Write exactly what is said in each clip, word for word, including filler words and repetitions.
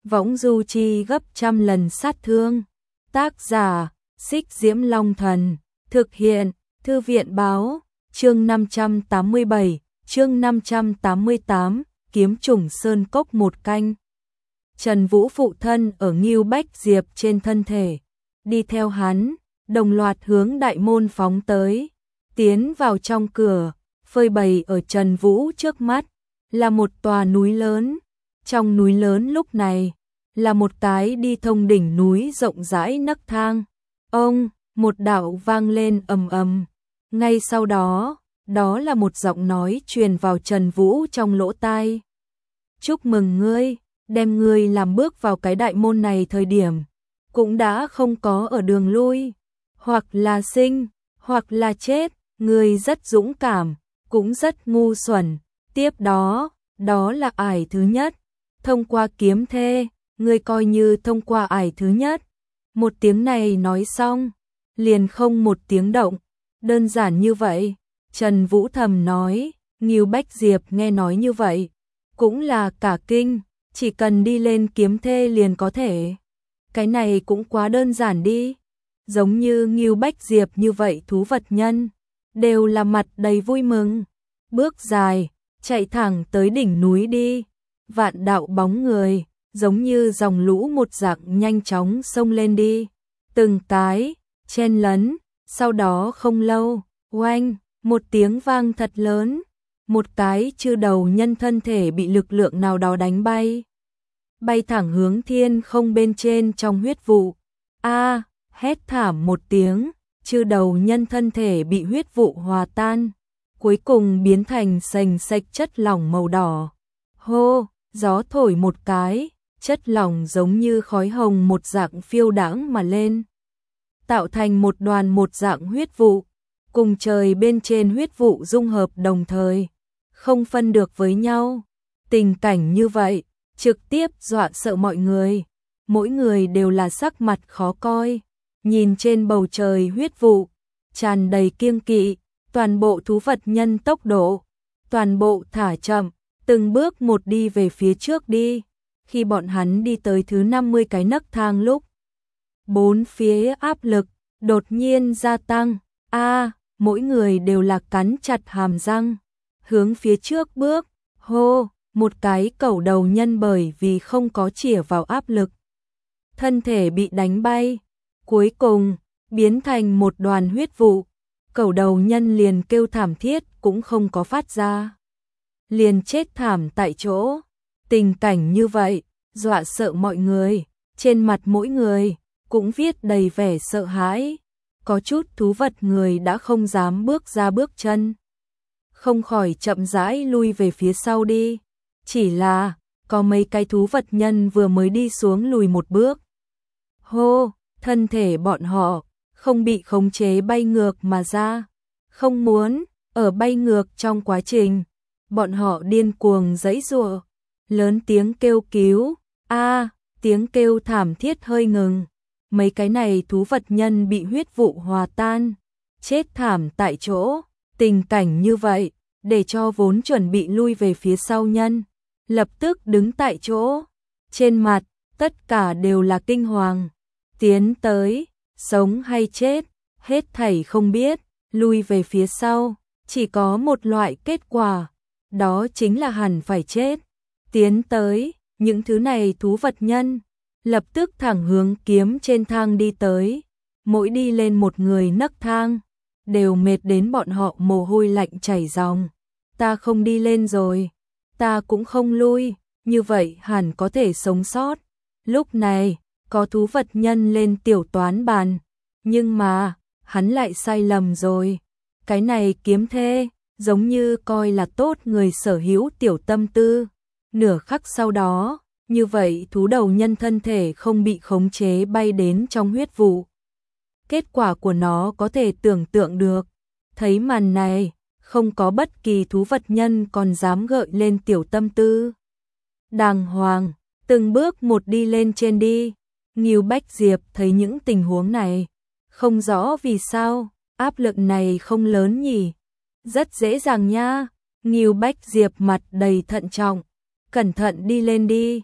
võng du chi gấp trăm lần sát thương. Tác giả, Xích Diễm Long Thần, thực hiện, Thư viện Báo, chương năm trăm tám mươi bảy, chương năm trăm tám mươi tám, kiếm trùng sơn cốc một canh. Trần Vũ phụ thân ở Ngưu Bách Diệp trên thân thể, đi theo hắn, đồng loạt hướng đại môn phóng tới, tiến vào trong cửa, phơi bày ở Trần Vũ trước mắt, là một tòa núi lớn, trong núi lớn lúc này, là một cái đi thông đỉnh núi rộng rãi nấc thang. Ông, một đạo vang lên ầm ầm. Ngay sau đó, đó là một giọng nói truyền vào Trần Vũ trong lỗ tai. Chúc mừng ngươi, đem ngươi làm bước vào cái đại môn này thời điểm, cũng đã không có ở đường lui, hoặc là sinh, hoặc là chết, ngươi rất dũng cảm, cũng rất ngu xuẩn. Tiếp đó, đó là ải thứ nhất, thông qua kiếm thê, ngươi coi như thông qua ải thứ nhất. Một tiếng này nói xong, liền không một tiếng động, đơn giản như vậy. Trần Vũ thầm nói, Ngưu Bách Diệp nghe nói như vậy, cũng là cả kinh, chỉ cần đi lên kiếm thê liền có thể. Cái này cũng quá đơn giản đi, giống như Ngưu Bách Diệp như vậy thú vật nhân, đều là mặt đầy vui mừng, bước dài, chạy thẳng tới đỉnh núi đi, vạn đạo bóng người, giống như dòng lũ một dạng nhanh chóng xông lên đi, từng cái, chen lấn, sau đó không lâu, oanh, một tiếng vang thật lớn, một cái chư đầu nhân thân thể bị lực lượng nào đó đánh bay, bay thẳng hướng thiên không bên trên trong huyết vụ. A, hét thảm một tiếng, chư đầu nhân thân thể bị huyết vụ hòa tan, cuối cùng biến thành sành sạch chất lỏng màu đỏ. Hô, gió thổi một cái, chất lỏng giống như khói hồng một dạng phiêu đãng mà lên, tạo thành một đoàn một dạng huyết vụ, cùng trời bên trên huyết vụ dung hợp đồng thời, không phân được với nhau. Tình cảnh như vậy, trực tiếp dọa sợ mọi người, mỗi người đều là sắc mặt khó coi, nhìn trên bầu trời huyết vụ, tràn đầy kiêng kỵ, toàn bộ thú vật nhân tốc độ, toàn bộ thả chậm, từng bước một đi về phía trước đi. Khi bọn hắn đi tới thứ năm mươi cái nấc thang lúc, bốn phía áp lực đột nhiên gia tăng. A, mỗi người đều là cắn chặt hàm răng, hướng phía trước bước. Hô, một cái cẩu đầu nhân bởi vì không có chĩa vào áp lực, thân thể bị đánh bay, cuối cùng biến thành một đoàn huyết vụ. Cẩu đầu nhân liền kêu thảm thiết cũng không có phát ra, liền chết thảm tại chỗ. Tình cảnh như vậy, dọa sợ mọi người, trên mặt mỗi người cũng viết đầy vẻ sợ hãi, có chút thú vật người đã không dám bước ra bước chân, không khỏi chậm rãi lui về phía sau đi. Chỉ là, có mấy cái thú vật nhân vừa mới đi xuống lùi một bước. Hô, thân thể bọn họ không bị khống chế bay ngược mà ra, không muốn, ở bay ngược trong quá trình, bọn họ điên cuồng giãy giụa, lớn tiếng kêu cứu. A, tiếng kêu thảm thiết hơi ngừng, mấy cái này thú vật nhân bị huyết vụ hòa tan, chết thảm tại chỗ. Tình cảnh như vậy, để cho vốn chuẩn bị lui về phía sau nhân, lập tức đứng tại chỗ, trên mặt, tất cả đều là kinh hoàng, tiến tới, sống hay chết, hết thảy không biết, lui về phía sau, chỉ có một loại kết quả, đó chính là hẳn phải chết. Tiến tới, những thứ này thú vật nhân, lập tức thẳng hướng kiếm trên thang đi tới, mỗi đi lên một người nấc thang, đều mệt đến bọn họ mồ hôi lạnh chảy ròng. Ta không đi lên rồi, ta cũng không lui, như vậy hẳn có thể sống sót. Lúc này, có thú vật nhân lên tiểu toán bàn, nhưng mà, hắn lại sai lầm rồi. Cái này kiếm thê, giống như coi là tốt người sở hữu tiểu tâm tư. Nửa khắc sau đó, như vậy thú đầu nhân thân thể không bị khống chế bay đến trong huyết vụ. Kết quả của nó có thể tưởng tượng được. Thấy màn này, không có bất kỳ thú vật nhân còn dám gợi lên tiểu tâm tư. Đàng hoàng, từng bước một đi lên trên đi. Ngưu Bách Diệp thấy những tình huống này, không rõ vì sao, áp lực này không lớn nhỉ. Rất dễ dàng nha. Ngưu Bách Diệp mặt đầy thận trọng, cẩn thận đi lên đi.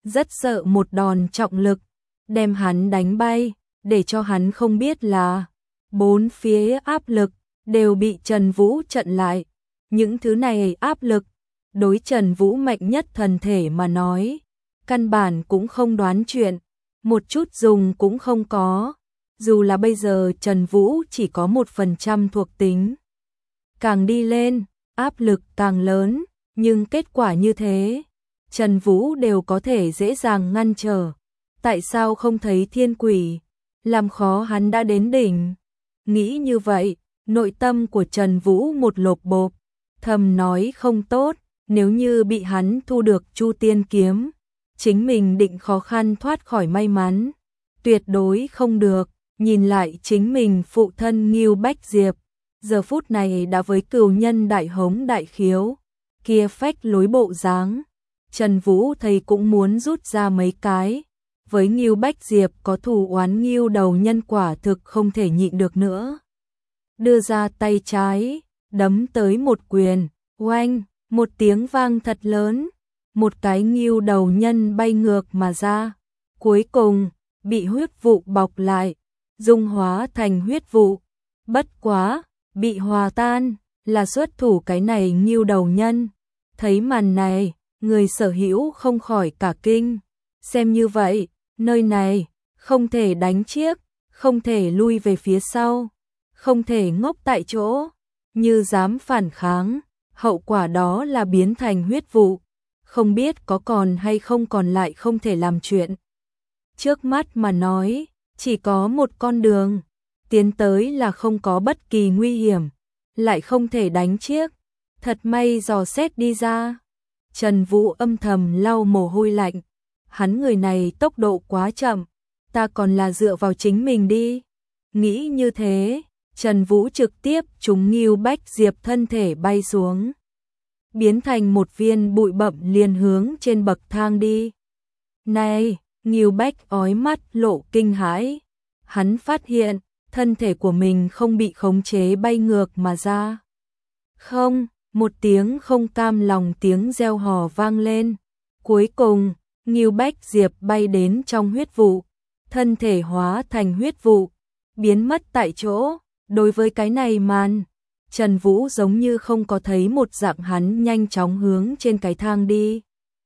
rất sợ một đòn trọng lực đem hắn đánh bay, để cho hắn không biết là bốn phía áp lực đều bị Trần Vũ chặn lại. Những thứ này áp lực đối Trần Vũ mạnh nhất thần thể mà nói, căn bản cũng không đoán chuyện, một chút dùng cũng không có. Dù là bây giờ Trần Vũ chỉ có một phần trăm thuộc tính, càng đi lên, áp lực càng lớn, nhưng kết quả như thế, Trần Vũ đều có thể dễ dàng ngăn trở. Tại sao không thấy thiên quỷ, làm khó hắn đã đến đỉnh? Nghĩ như vậy, nội tâm của Trần Vũ một lộp bộp, thầm nói không tốt, nếu như bị hắn thu được Chu Tiên kiếm, chính mình định khó khăn thoát khỏi may mắn, tuyệt đối không được. Nhìn lại chính mình phụ thân Ngưu Bách Diệp, giờ phút này đã với cừu nhân đại hống đại khiếu, kia phách lối bộ dáng, Trần Vũ thấy cũng muốn rút ra mấy cái. Với Ngưu Bách Diệp có thù oán Ngưu đầu nhân quả thực không thể nhịn được nữa. Đưa ra tay trái, đấm tới một quyền, oanh, một tiếng vang thật lớn, một cái Ngưu đầu nhân bay ngược mà ra, cuối cùng bị huyết vụ bọc lại, dung hóa thành huyết vụ. Bất quá, bị hòa tan, là xuất thủ cái này Ngưu đầu nhân. Thấy màn này, người sở hữu không khỏi cả kinh. Xem như vậy, nơi này, không thể đánh chiếc, không thể lui về phía sau, không thể ngốc tại chỗ. Như dám phản kháng, hậu quả đó là biến thành huyết vụ. Không biết có còn hay không còn lại không thể làm chuyện. Trước mắt mà nói, chỉ có một con đường, tiến tới là không có bất kỳ nguy hiểm, lại không thể đánh chiếc. Thật may dò xét đi ra. Trần Vũ âm thầm lau mồ hôi lạnh, hắn người này tốc độ quá chậm, ta còn là dựa vào chính mình đi. Nghĩ như thế, Trần Vũ trực tiếp trúng Ngưu Bách Diệp thân thể bay xuống, biến thành một viên bụi bặm liền hướng trên bậc thang đi. Này, Ngưu Bách ói mắt lộ kinh hãi, hắn phát hiện thân thể của mình không bị khống chế bay ngược mà ra. Không, một tiếng không cam lòng tiếng reo hò vang lên. Cuối cùng, Ngưu Bách Diệp bay đến trong huyết vụ, thân thể hóa thành huyết vụ, biến mất tại chỗ. Đối với cái này màn, Trần Vũ giống như không có thấy một dạng, hắn nhanh chóng hướng trên cái thang đi.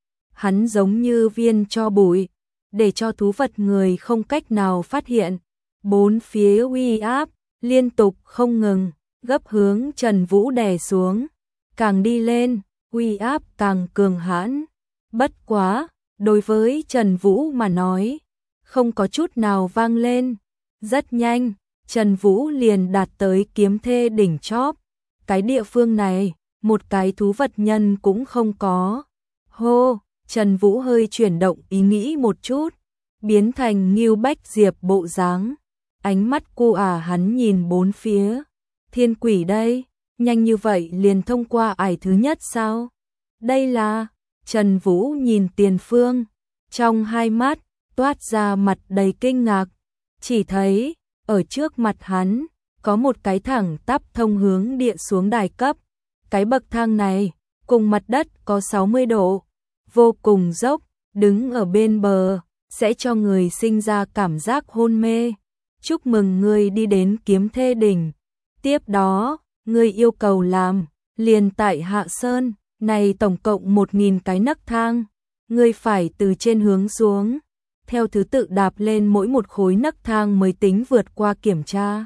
Hắn giống như viên tro bụi, để cho thú vật người không cách nào phát hiện. Bốn phía uy áp liên tục không ngừng, gấp hướng Trần Vũ đè xuống, càng đi lên, uy áp càng cường hãn. Bất quá, đối với Trần Vũ mà nói, không có chút nào vang lên. Rất nhanh, Trần Vũ liền đạt tới kiếm thê đỉnh chóp. Cái địa phương này, một cái thú vật nhân cũng không có. Hô, Trần Vũ hơi chuyển động ý nghĩ một chút, biến thành Ngưu Bách Diệp bộ dáng. Ánh mắt cô à hắn nhìn bốn phía. Thiên quỷ đây, nhanh như vậy liền thông qua ải thứ nhất sao? Đây là... Trần Vũ nhìn tiền phương, trong hai mắt toát ra mặt đầy kinh ngạc. Chỉ thấy, ở trước mặt hắn, có một cái thẳng tắp thông hướng địa xuống đài cấp. Cái bậc thang này, cùng mặt đất có sáu mươi độ, vô cùng dốc, đứng ở bên bờ, sẽ cho người sinh ra cảm giác hôn mê. Chúc mừng ngươi đi đến kiếm thê đỉnh. Tiếp đó, ngươi yêu cầu làm, liền tại Hạ Sơn, này tổng cộng một nghìn cái nấc thang. Ngươi phải từ trên hướng xuống, theo thứ tự đạp lên mỗi một khối nấc thang mới tính vượt qua kiểm tra.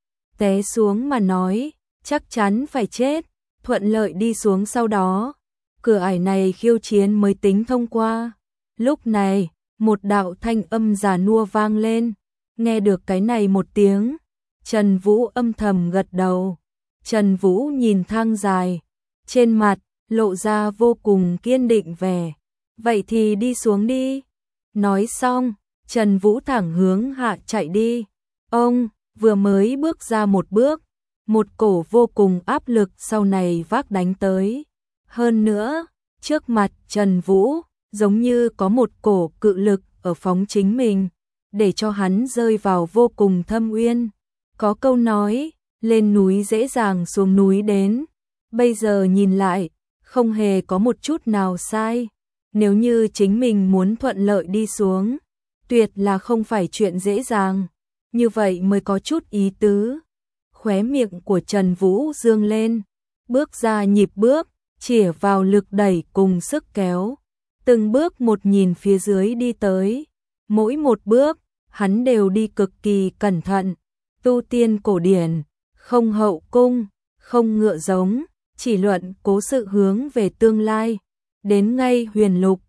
Té xuống mà nói, chắc chắn phải chết, thuận lợi đi xuống sau đó. Cửa ải này khiêu chiến mới tính thông qua. Lúc này, một đạo thanh âm già nua vang lên. Nghe được cái này một tiếng, Trần Vũ âm thầm gật đầu. Trần Vũ nhìn thang dài, trên mặt lộ ra vô cùng kiên định vẻ. Vậy thì đi xuống đi. Nói xong, Trần Vũ thẳng hướng hạ chạy đi. Ông vừa mới bước ra một bước, một cổ vô cùng áp lực sau này vác đánh tới. Hơn nữa, trước mặt Trần Vũ, giống như có một cổ cự lực ở phóng chính mình, để cho hắn rơi vào vô cùng thâm uyên. Có câu nói, lên núi dễ dàng xuống núi đến. Bây giờ nhìn lại, không hề có một chút nào sai. Nếu như chính mình muốn thuận lợi đi xuống, tuyệt là không phải chuyện dễ dàng, như vậy mới có chút ý tứ. Khóe miệng của Trần Vũ dương lên, bước ra nhịp bước, chĩa vào lực đẩy cùng sức kéo. Từng bước một nhìn phía dưới đi tới, mỗi một bước, hắn đều đi cực kỳ cẩn thận. Tu tiên cổ điển, không hậu cung, không ngựa giống, chỉ luận cố sự hướng về tương lai. Đến ngay huyền lục,